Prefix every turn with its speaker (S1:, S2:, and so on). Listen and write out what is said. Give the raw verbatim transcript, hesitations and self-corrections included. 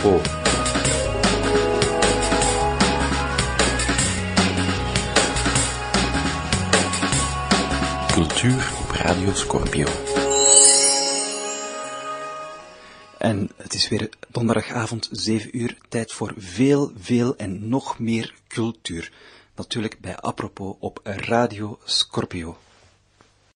S1: Apropos. Cultuur op Radio Scorpio. En het is weer donderdagavond, zeven uur, tijd voor veel, veel en nog meer cultuur. Natuurlijk bij Apropos op Radio Scorpio.